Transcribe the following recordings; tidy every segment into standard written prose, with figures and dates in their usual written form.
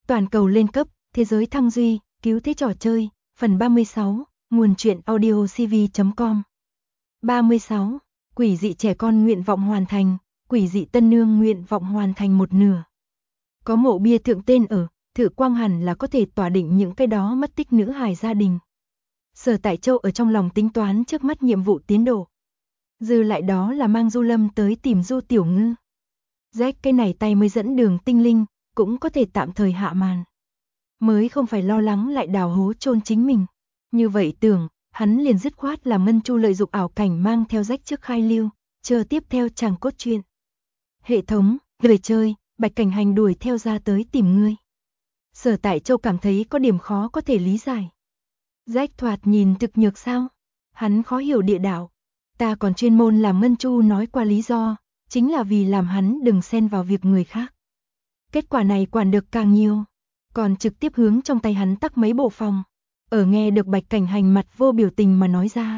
Toàn cầu lên cấp, thế giới thăng duy, cứu thế trò chơi, phần 36, nguồn truyện audio cv.com. 36. Quỷ dị trẻ con nguyện vọng hoàn thành, quỷ dị tân nương nguyện vọng hoàn thành một nửa. Có mộ bia thượng tên ở, Thự Quang hẳn là có thể tỏa định những cái đó mất tích nữ hài gia đình. Sở Tại Châu ở trong lòng tính toán trước mắt nhiệm vụ tiến độ. Dư lại đó là mang Du Lâm tới tìm Du Tiểu Ngư. Jack cái này tay mới dẫn đường tinh linh, cũng có thể tạm thời hạ màn. Mới không phải lo lắng lại đào hố chôn chính mình. Như vậy tưởng, hắn liền dứt khoát làm Ngân Chu lợi dụng ảo cảnh mang theo Jack trước khai lưu, chờ tiếp theo chàng cốt truyện. Hệ thống, về chơi, Bạch Cảnh Hành đuổi theo ra tới tìm ngươi. Sở Tại Châu cảm thấy có điểm khó có thể lý giải. Jack thoạt nhìn thực nhược sao? Hắn khó hiểu địa đạo. Ta còn chuyên môn làm Ngân Chu nói qua lý do, chính là vì làm hắn đừng xen vào việc người khác. Kết quả này quản được càng nhiều, còn trực tiếp hướng trong tay hắn tắc mấy bộ phòng. Ở nghe được Bạch Cảnh Hành mặt vô biểu tình mà nói ra.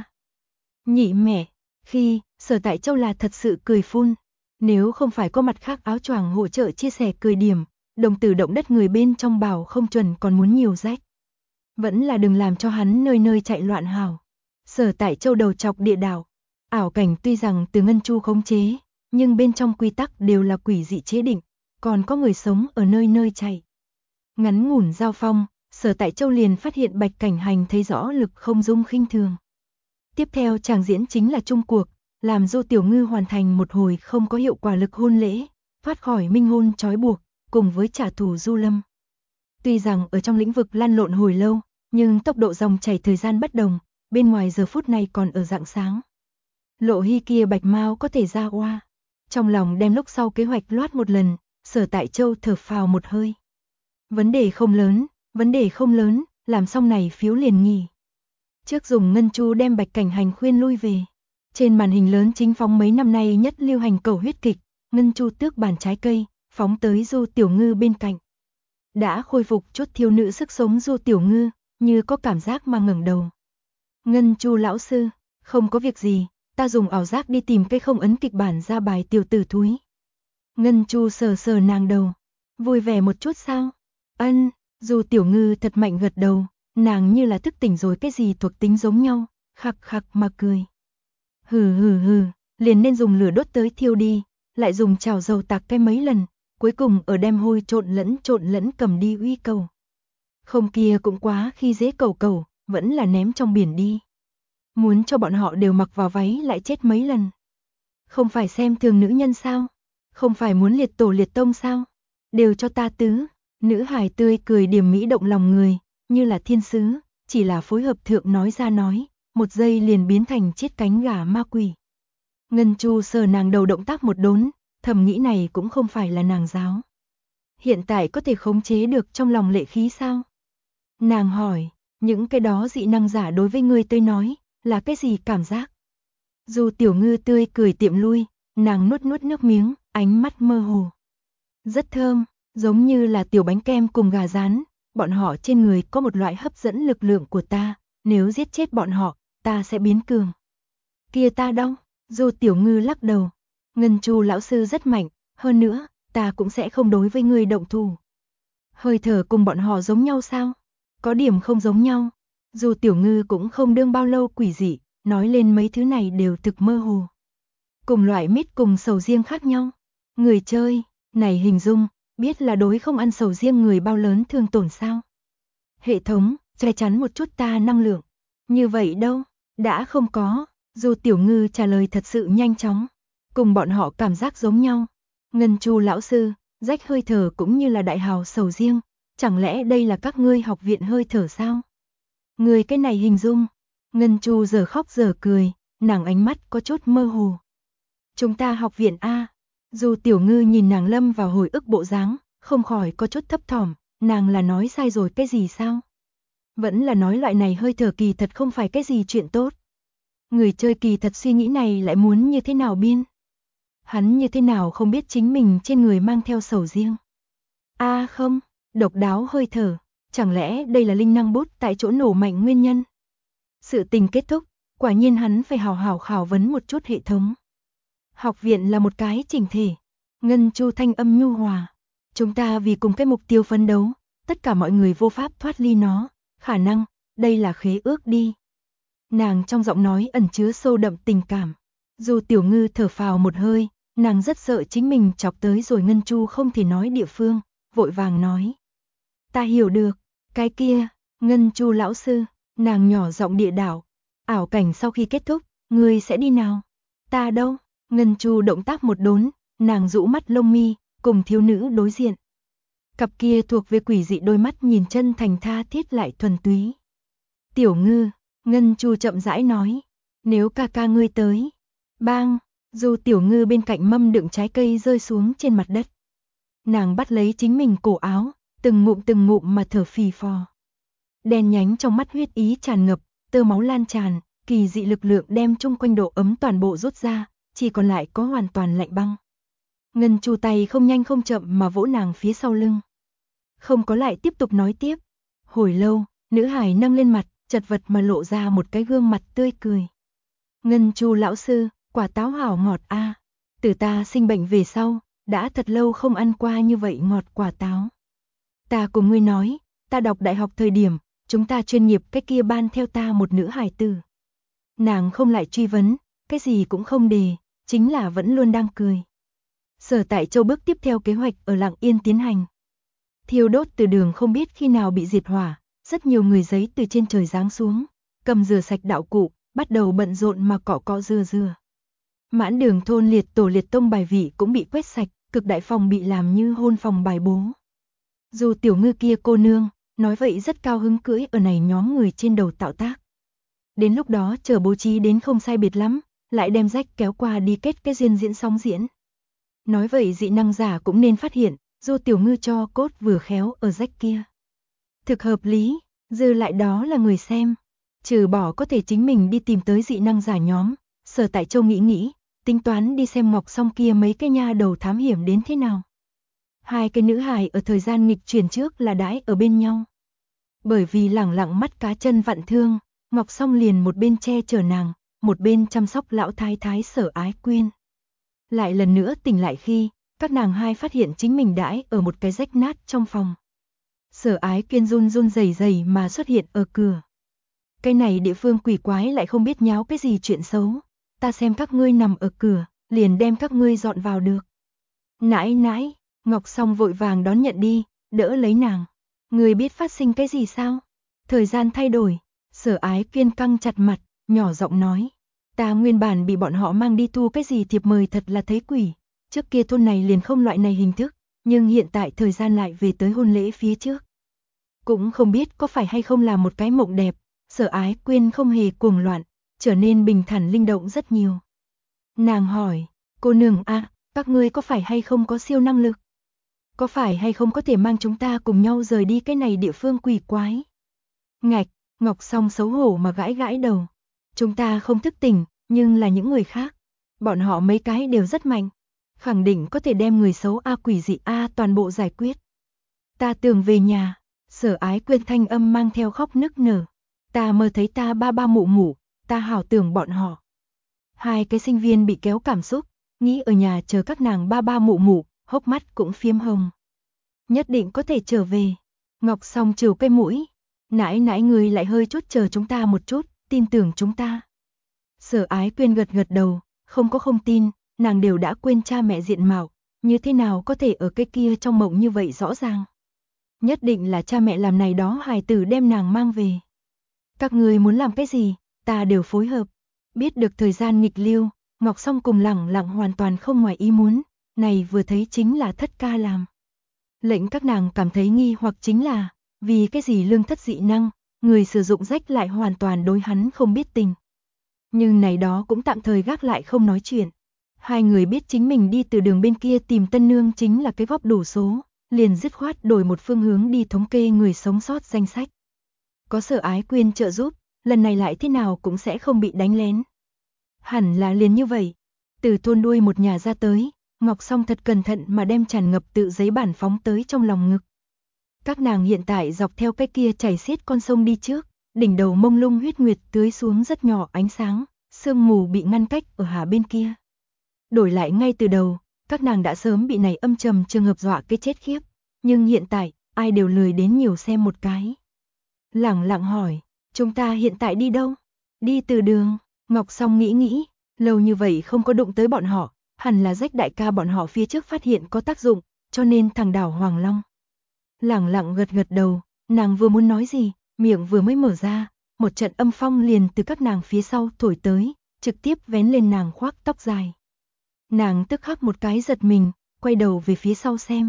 Nhị mẹ, khi, Sở Tại Châu là thật sự cười phun. Nếu không phải có mặt khác áo choàng hỗ trợ chia sẻ cười điểm, đồng tử động đất người bên trong bảo không chuẩn còn muốn nhiều rách. Vẫn là đừng làm cho hắn nơi nơi chạy loạn hào. Sở Tại Châu đầu chọc địa đạo. Ảo cảnh tuy rằng từ Ngân Chu khống chế, nhưng bên trong quy tắc đều là quỷ dị chế định, còn có người sống ở nơi nơi chạy. Ngắn ngủn giao phong, Sở Tại Châu liền phát hiện Bạch Cảnh Hành thấy rõ lực không dung khinh thường. Tiếp theo chàng diễn chính là chung cuộc, làm Du Tiểu Ngư hoàn thành một hồi không có hiệu quả lực hôn lễ, thoát khỏi minh hôn trói buộc, cùng với trả thù Du Lâm. Tuy rằng ở trong lĩnh vực lăn lộn hồi lâu, nhưng tốc độ dòng chảy thời gian bất đồng, bên ngoài giờ phút này còn ở rạng sáng. Lộ Hy kia bạch mau có thể ra oa. Trong lòng đem lúc sau kế hoạch loát một lần, Sở Tại Châu thở phào một hơi. Vấn đề không lớn, làm xong này phiếu liền nghỉ. Trước dùng Ngân Chu đem Bạch Cảnh Hành khuyên lui về. Trên màn hình lớn chính phóng mấy năm nay nhất lưu hành cầu huyết kịch, Ngân Chu tước bàn trái cây, phóng tới Du Tiểu Ngư bên cạnh. Đã khôi phục chút thiếu nữ sức sống Du Tiểu Ngư, như có cảm giác mà ngẩng đầu. Ngân Chu lão sư, không có việc gì, ta dùng ảo giác đi tìm cái không ấn kịch bản ra bài tiểu tử thúi. Ngân Chu sờ sờ nàng đầu, vui vẻ một chút sao? Ân, Du Tiểu Ngư thật mạnh gật đầu, nàng như là thức tỉnh rồi cái gì thuộc tính giống nhau, khặc khặc mà cười. Hừ, liền nên dùng lửa đốt tới thiêu đi, lại dùng chảo dầu tạc cái mấy lần, cuối cùng ở đem hôi trộn lẫn cầm đi uy cầu. Không kia cũng quá khi dễ cầu, vẫn là ném trong biển đi. Muốn cho bọn họ đều mặc vào váy lại chết mấy lần. Không phải xem thường nữ nhân sao? Không phải muốn liệt tổ liệt tông sao? Đều cho ta tứ. Nữ hài tươi cười điềm mỹ động lòng người, như là thiên sứ, chỉ là phối hợp thượng nói ra nói, một giây liền biến thành chiết cánh gà ma quỷ. Ngân Chu sờ nàng đầu động tác một đốn, thầm nghĩ này cũng không phải là nàng giáo. Hiện tại có thể khống chế được trong lòng lệ khí sao? Nàng hỏi, những cái đó dị năng giả đối với ngươi tôi nói, là cái gì cảm giác? Du Tiểu Ngư tươi cười tiệm lui, nàng nuốt nước miếng, ánh mắt mơ hồ. Rất thơm, giống như là tiểu bánh kem cùng gà rán, bọn họ trên người có một loại hấp dẫn lực lượng của ta, nếu giết chết bọn họ, ta sẽ biến cường. Kia ta đâu? Du Tiểu Ngư lắc đầu. Ngân Chu lão sư rất mạnh, hơn nữa, ta cũng sẽ không đối với ngươi động thủ. Hơi thở cùng bọn họ giống nhau sao? Có điểm không giống nhau. Du Tiểu Ngư cũng không đương bao lâu quỷ dị, nói lên mấy thứ này đều thực mơ hồ. Cùng loại mít cùng sầu riêng khác nhau. Người chơi, này hình dung, biết là đối không ăn sầu riêng người bao lớn thương tổn sao? Hệ thống, che chắn một chút ta năng lượng. Như vậy đâu? Đã không có. Du Tiểu Ngư trả lời thật sự nhanh chóng. Cùng bọn họ cảm giác giống nhau. Ngân Chu lão sư, rách hơi thở cũng như là đại hào sầu riêng. Chẳng lẽ đây là các ngươi học viện hơi thở sao? Người cái này hình dung. Ngân Chu giờ khóc giờ cười, nàng ánh mắt có chút mơ hồ. Chúng ta học viện A. Du Tiểu Ngư nhìn nàng lâm vào hồi ức bộ dáng, không khỏi có chút thấp thỏm, nàng là nói sai rồi cái gì sao? Vẫn là nói loại này hơi thở kỳ thật không phải cái gì chuyện tốt. Người chơi kỳ thật suy nghĩ này lại muốn như thế nào biên? Hắn như thế nào không biết chính mình trên người mang theo sầu riêng? Không, độc đáo hơi thở, chẳng lẽ đây là linh năng bút tại chỗ nổ mạnh nguyên nhân? Sự tình kết thúc, quả nhiên hắn phải hào hào khảo vấn một chút hệ thống. Học viện là một cái chỉnh thể. Ngân Chu thanh âm nhu hòa. Chúng ta vì cùng cái mục tiêu phấn đấu, tất cả mọi người vô pháp thoát ly nó, khả năng, đây là khế ước đi. Nàng trong giọng nói ẩn chứa sâu đậm tình cảm. Dù Tiểu Ngư thở phào một hơi, nàng rất sợ chính mình chọc tới rồi Ngân Chu không thể nói địa phương, vội vàng nói. Ta hiểu được, cái kia, Ngân Chu lão sư, nàng nhỏ giọng địa đạo, ảo cảnh sau khi kết thúc, ngươi sẽ đi nào? Ta đâu? Ngân Chu động tác một đốn, nàng rũ mắt lông mi, cùng thiếu nữ đối diện. Cặp kia thuộc về quỷ dị đôi mắt nhìn chân thành tha thiết lại thuần túy. Tiểu Ngư, Ngân Chu chậm rãi nói, nếu ca ca ngươi tới. Bang, dù Tiểu Ngư bên cạnh mâm đựng trái cây rơi xuống trên mặt đất. Nàng bắt lấy chính mình cổ áo, từng ngụm mà thở phì phò. Đen nhánh trong mắt huyết ý tràn ngập, tơ máu lan tràn, kỳ dị lực lượng đem chung quanh độ ấm toàn bộ rút ra, chỉ còn lại có hoàn toàn lạnh băng. Ngân Chu tay không nhanh không chậm mà vỗ nàng phía sau lưng. Không có lại tiếp tục nói tiếp. Hồi lâu, nữ hải nâng lên mặt, chật vật mà lộ ra một cái gương mặt tươi cười. Ngân Chu lão sư, quả táo hảo ngọt a. Từ ta sinh bệnh về sau, đã thật lâu không ăn qua như vậy ngọt quả táo. Ta cùng ngươi nói, ta đọc đại học thời điểm, chúng ta chuyên nghiệp cái kia ban theo ta một nữ hài tử. Nàng không lại truy vấn, cái gì cũng không đề, chính là vẫn luôn đang cười. Sở Tại Châu bước tiếp theo kế hoạch ở Lặng Yên tiến hành. Thiêu đốt từ đường không biết khi nào bị diệt hỏa, rất nhiều người giấy từ trên trời giáng xuống, cầm rửa sạch đạo cụ, bắt đầu bận rộn mà cọ rửa. Mãn Đường thôn liệt tổ liệt tông bài vị cũng bị quét sạch, cực đại phòng bị làm như hôn phòng bài bố. Dù Tiểu Ngư kia cô nương, nói vậy rất cao hứng cưỡi ở này nhóm người trên đầu tạo tác. Đến lúc đó chờ bố trí đến không sai biệt lắm, lại đem rách kéo qua đi kết cái duyên diễn sóng diễn. Nói vậy dị năng giả cũng nên phát hiện, dù Tiểu Ngư cho cốt vừa khéo ở rách kia. Thực hợp lý, dư lại đó là người xem. Trừ bỏ có thể chính mình đi tìm tới dị năng giả nhóm, Sở Tại Châu nghĩ, tính toán đi xem Ngọc Song kia mấy cái nha đầu thám hiểm đến thế nào. Hai cái nữ hài ở thời gian nghịch chuyển trước là đãi ở bên nhau. Bởi vì lẳng lặng mắt cá chân vặn thương, Ngọc Song liền một bên che chở nàng, một bên chăm sóc lão thái thái Sở Ái Quyên. Lại lần nữa tỉnh lại khi, các nàng hai phát hiện chính mình đãi ở một cái rách nát trong phòng. Sở Ái Quyên run rẩy mà xuất hiện ở cửa. Cái này địa phương quỷ quái lại không biết nháo cái gì chuyện xấu. Ta xem các ngươi nằm ở cửa, liền đem các ngươi dọn vào được. Nãi, Ngọc Song vội vàng đón nhận đi, đỡ lấy nàng. Ngươi biết phát sinh cái gì sao? Thời gian thay đổi, Sở Ái Quyên căng chặt mặt, nhỏ giọng nói. Ta nguyên bản bị bọn họ mang đi thu cái gì thiệp mời thật là thấy quỷ. Trước kia thôn này liền không loại này hình thức, nhưng hiện tại thời gian lại về tới hôn lễ phía trước. Cũng không biết có phải hay không là một cái mộng đẹp, Sở Ái Quyên không hề cuồng loạn, trở nên bình thản linh động rất nhiều. Nàng hỏi, cô nương a, các ngươi có phải hay không có siêu năng lực? Có phải hay không có thể mang chúng ta cùng nhau rời đi cái này địa phương quỷ quái? Ngạch, Ngọc Song xấu hổ mà gãi đầu. Chúng ta không thức tỉnh, nhưng là những người khác. Bọn họ mấy cái đều rất mạnh. Khẳng định có thể đem người xấu a quỷ dị a toàn bộ giải quyết. Ta tưởng về nhà, Sở Ái Quyên thanh âm mang theo khóc nức nở. Ta mơ thấy ta ba mụ, ta hảo tưởng bọn họ. Hai cái sinh viên bị kéo cảm xúc, nghĩ ở nhà chờ các nàng ba mụ, hốc mắt cũng phiếm hồng. Nhất định có thể trở về. Ngọc Song trừ cái mũi. Nãi người lại hơi chút chờ chúng ta một chút, tin tưởng chúng ta. Sở Ái Quyên gật đầu, không tin, nàng đều đã quên cha mẹ diện mạo, như thế nào có thể ở cái kia trong mộng như vậy rõ ràng. Nhất định là cha mẹ làm này đó hài tử đem nàng mang về. Các người muốn làm cái gì, ta đều phối hợp. Biết được thời gian nghịch lưu, Ngọc Song cùng lẳng hoàn toàn không ngoài ý muốn, này vừa thấy chính là Thất Ca làm. Lệnh các nàng cảm thấy nghi hoặc chính là, vì cái gì Lương Thất dị năng, người sử dụng rách lại hoàn toàn đối hắn không biết tình. Nhưng này đó cũng tạm thời gác lại không nói chuyện. Hai người biết chính mình đi từ đường bên kia tìm tân nương chính là cái góp đủ số, liền dứt khoát đổi một phương hướng đi thống kê người sống sót danh sách. Có Sở Ái Quyên trợ giúp, lần này lại thế nào cũng sẽ không bị đánh lén. Hẳn là liền như vậy. Từ thôn đuôi một nhà ra tới, Ngọc Song thật cẩn thận mà đem tràn ngập tự giấy bản phóng tới trong lòng ngực. Các nàng hiện tại dọc theo cái kia chảy xiết con sông đi trước, đỉnh đầu mông lung huyết nguyệt tưới xuống rất nhỏ ánh sáng, sương mù bị ngăn cách ở hà bên kia. Đổi lại ngay từ đầu, các nàng đã sớm bị này âm trầm trường hợp dọa cái chết khiếp, nhưng hiện tại, ai đều lười đến nhiều xem một cái. Lẳng lặng hỏi, chúng ta hiện tại đi đâu? Đi từ đường. Ngọc Song nghĩ, lâu như vậy không có đụng tới bọn họ, hẳn là Rách đại ca bọn họ phía trước phát hiện có tác dụng, cho nên thẳng đảo Hoàng Long. Lẳng lặng gật đầu, nàng vừa muốn nói gì, miệng vừa mới mở ra, một trận âm phong liền từ các nàng phía sau thổi tới, trực tiếp vén lên nàng khoác tóc dài. Nàng tức khắc một cái giật mình, quay đầu về phía sau xem.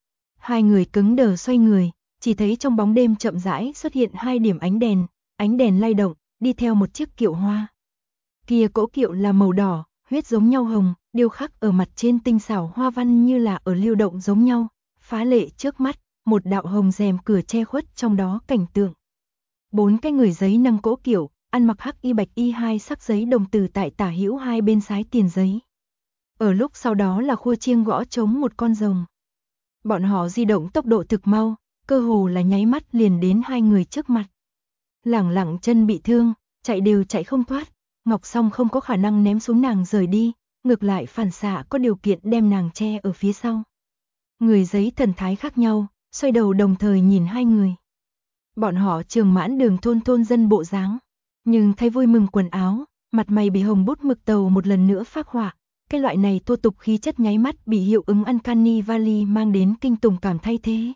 Hai người cứng đờ xoay người, chỉ thấy trong bóng đêm chậm rãi xuất hiện hai điểm ánh đèn lay động, đi theo một chiếc kiệu hoa. Kia cỗ kiệu là màu đỏ, huyết giống nhau hồng, điêu khắc ở mặt trên tinh xảo hoa văn như là ở lưu động giống nhau, phá lệ trước mắt, một đạo hồng rèm cửa che khuất trong đó cảnh tượng. 4 cái người giấy nâng cỗ kiệu, ăn mặc hắc y bạch y hai sắc giấy đồng từ tại tả hữu hai bên sái tiền giấy. Ở lúc sau đó là khua chiêng gõ trống một con rồng. Bọn họ di động tốc độ thực mau, cơ hồ là nháy mắt liền đến hai người trước mặt. Lẳng lặng chân bị thương, chạy đều chạy không thoát, Ngọc Song không có khả năng ném xuống nàng rời đi, ngược lại phản xạ có điều kiện đem nàng che ở phía sau. Người giấy thần thái khác nhau, xoay đầu đồng thời nhìn hai người. Bọn họ Trường Mãn Đường thôn dân bộ dáng, nhưng thấy vui mừng quần áo, mặt mày bị hồng bút mực tàu một lần nữa phác họa, cái loại này thô tục khí chất nháy mắt bị hiệu ứng Uncanny Valley mang đến kinh tủng cảm thay thế.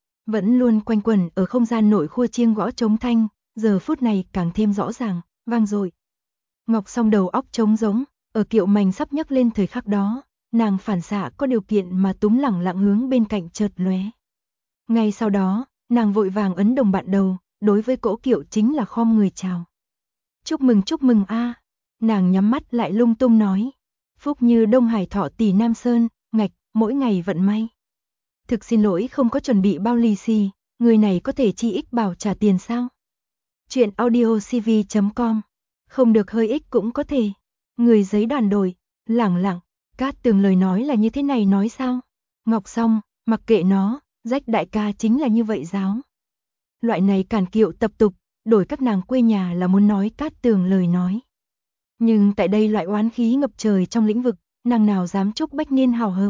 Vẫn luôn quanh quẩn ở không gian nội khua chiêng gõ trống thanh, giờ phút này càng thêm rõ ràng, vang dội. Ngọc Song đầu óc trống rỗng, ở kiệu mảnh sắp nhấc lên thời khắc đó, nàng phản xạ có điều kiện mà túm lẳng lặng hướng bên cạnh chợt lóe. Ngay sau đó, nàng vội vàng ấn đồng bạn đầu, đối với cỗ kiệu chính là khom người chào. Chúc mừng a. Nàng nhắm mắt lại lung tung nói. Phúc như Đông Hải Thọ tỷ Nam Sơn, ngạch, mỗi ngày vận may. Thực xin lỗi không có chuẩn bị bao lì xì, người này có thể chi ích bảo trả tiền sao? Chuyện audiocv.com, không được hơi ích cũng có thể. Người giấy đoàn đổi, lẳng lặng, Cát Tường lời nói là như thế này nói sao? Ngọc Song, mặc kệ nó, Rách đại ca chính là như vậy giáo. Loại này cản kiệu tập tục, đổi các nàng quê nhà là muốn nói Cát Tường lời nói. Nhưng tại đây loại oán khí ngập trời trong lĩnh vực, nàng nào dám chúc bách niên hào hợp.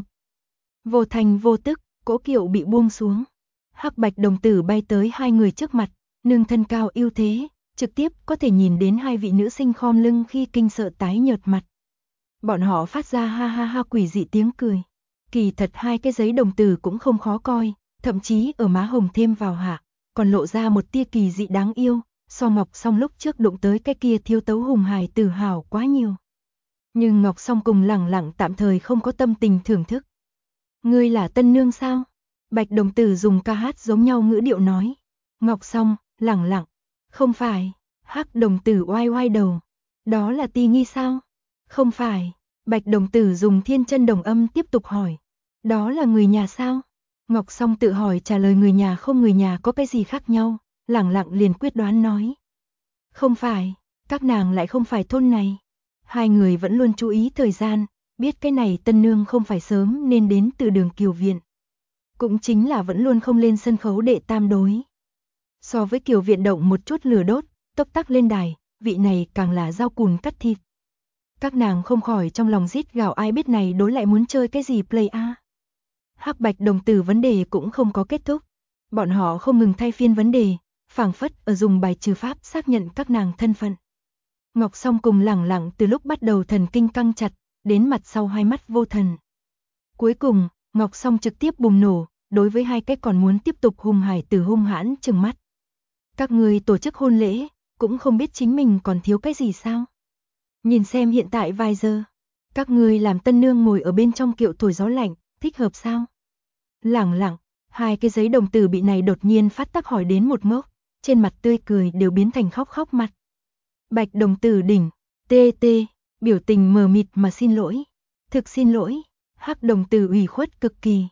Vô thành vô tức, cỗ kiệu bị buông xuống. Hắc bạch đồng tử bay tới hai người trước mặt, nương thân cao ưu thế, trực tiếp có thể nhìn đến hai vị nữ sinh khom lưng khi kinh sợ tái nhợt mặt. Bọn họ phát ra ha ha ha quỷ dị tiếng cười. Kỳ thật hai cái giấy đồng tử cũng không khó coi, thậm chí ở má hồng thêm vào hạ, còn lộ ra một tia kỳ dị đáng yêu, so Ngọc Song lúc trước đụng tới cái kia thiếu tấu hùng hài tử hào quá nhiều. Nhưng Ngọc Song cùng lẳng lặng tạm thời không có tâm tình thưởng thức. Ngươi là tân nương sao? Bạch đồng tử dùng ca hát giống nhau ngữ điệu nói. Ngọc Song, lẳng lặng. Không phải. Hắc đồng tử oai oai đầu. Đó là Ti Nghi sao? Không phải. Bạch đồng tử dùng thiên chân đồng âm tiếp tục hỏi. Đó là người nhà sao? Ngọc Song tự hỏi trả lời người nhà không người nhà có cái gì khác nhau, lẳng lặng liền quyết đoán nói. Không phải, các nàng lại không phải thôn này. Hai người vẫn luôn chú ý thời gian, biết cái này tân nương không phải sớm nên đến từ đường Kiều Viện. Cũng chính là vẫn luôn không lên sân khấu đệ tam đối. So với Kiều Viện động một chút lửa đốt, tốc tắc lên đài, vị này càng là dao cùn cắt thịt. Các nàng không khỏi trong lòng rít gào ai biết này đối lại muốn chơi cái gì play a. Hắc bạch đồng tử vấn đề cũng không có kết thúc. Bọn họ không ngừng thay phiên vấn đề, phảng phất ở dùng bài trừ pháp xác nhận các nàng thân phận. Ngọc Song cùng lẳng lặng từ lúc bắt đầu thần kinh căng chặt, đến mặt sau hai mắt vô thần. Cuối cùng, Ngọc Song trực tiếp bùng nổ, đối với hai cái còn muốn tiếp tục hung hải tử hung hãn trừng mắt. Các người tổ chức hôn lễ, cũng không biết chính mình còn thiếu cái gì sao? Nhìn xem hiện tại vài giờ, các người làm tân nương ngồi ở bên trong kiệu thổi gió lạnh, thích hợp sao? Lẳng lặng, hai cái giấy đồng tử bị này đột nhiên phát tác hỏi đến một ngốc, trên mặt tươi cười đều biến thành khóc khóc mặt. Bạch đồng tử đỉnh, tê, biểu tình mờ mịt mà xin lỗi. Thực xin lỗi, Hắc đồng tử ủy khuất cực kỳ.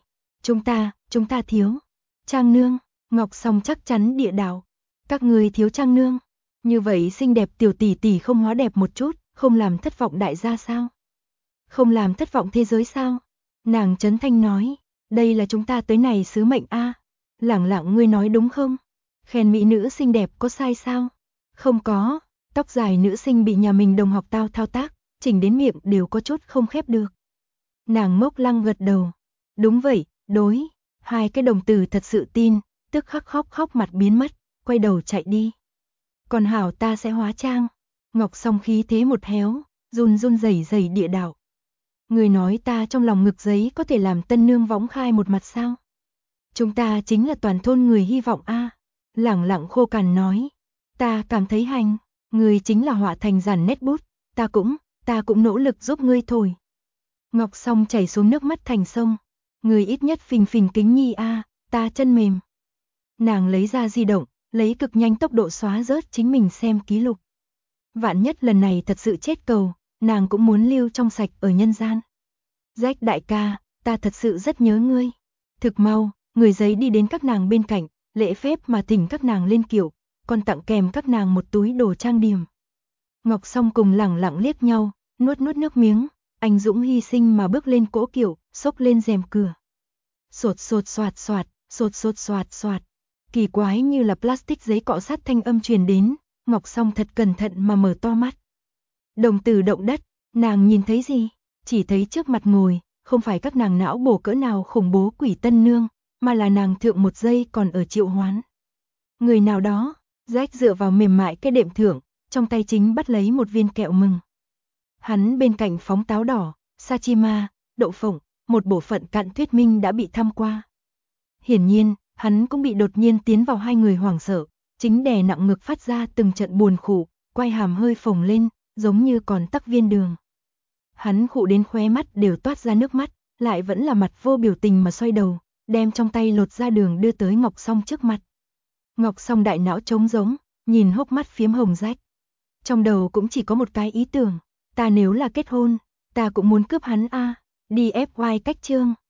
Chúng ta thiếu. Trang nương, Ngọc Song chắc chắn địa đạo. Các người thiếu trang nương. Như vậy xinh đẹp tiểu tỷ tỷ không hóa đẹp một chút, không làm thất vọng đại gia sao? Không làm thất vọng thế giới sao? Nàng trấn thanh nói, đây là chúng ta tới này sứ mệnh a. Lẳng lặng ngươi nói đúng không? Khen mỹ nữ xinh đẹp có sai sao? Không có, tóc dài nữ sinh bị nhà mình đồng học thao tác, chỉnh đến miệng đều có chút không khép được. Nàng Mốc Lăng gật đầu. Đúng vậy, đối, hai cái đồng tử thật sự tin, tức khắc khóc mặt biến mất, quay đầu chạy đi. Còn hảo ta sẽ hóa trang. Ngọc Song khí thế một héo, run rẩy địa đạo. Người nói ta trong lòng ngực giấy có thể làm tân nương võng khai một mặt sao? Chúng ta chính là toàn thôn người hy vọng a. Lẳng lặng khô cằn nói. Ta cảm thấy hành, người chính là họa thành giản nét bút, ta cũng nỗ lực giúp ngươi thôi. Ngọc Song chảy xuống nước mắt thành sông. Người ít nhất phình kính nhi a, ta chân mềm. Nàng lấy ra di động, lấy cực nhanh tốc độ xóa rớt chính mình xem ký lục. Vạn nhất lần này thật sự chết cầu, nàng cũng muốn lưu trong sạch ở nhân gian. Jack đại ca, ta thật sự rất nhớ ngươi. Thực mau, người giấy đi đến các nàng bên cạnh, lễ phép mà thỉnh các nàng lên kiệu, còn tặng kèm các nàng một túi đồ trang điểm. Ngọc Song cùng lẳng lặng liếc nhau, nuốt nước miếng, anh dũng hy sinh mà bước lên cỗ kiệu, xốc lên rèm cửa. Sột soạt. Kỳ quái như là plastic giấy cọ sát thanh âm truyền đến, Ngọc Song thật cẩn thận mà mở to mắt. Đồng tử động đất, nàng nhìn thấy gì? Chỉ thấy trước mặt ngồi, không phải các nàng não bổ cỡ nào khủng bố quỷ tân nương, mà là nàng thượng một giây còn ở triệu hoán. Người nào đó, Jack dựa vào mềm mại cái đệm thượng, trong tay chính bắt lấy một viên kẹo mừng. Hắn bên cạnh phóng táo đỏ, sachima, đậu phộng, một bộ phận cặn thuyết minh đã bị thăm qua. Hiển nhiên, hắn cũng bị đột nhiên tiến vào hai người hoảng sợ, chính đè nặng ngực phát ra từng trận buồn khủ, quay hàm hơi phồng lên, giống như còn tắc viên đường. Hắn khụ đến khóe mắt đều toát ra nước mắt, lại vẫn là mặt vô biểu tình mà xoay đầu, đem trong tay lột ra đường đưa tới Ngọc Song trước mặt. Ngọc Song đại não trống rỗng, nhìn hốc mắt phiếm hồng rách. Trong đầu cũng chỉ có một cái ý tưởng, ta nếu là kết hôn, ta cũng muốn cướp hắn a, đi FY cách chương.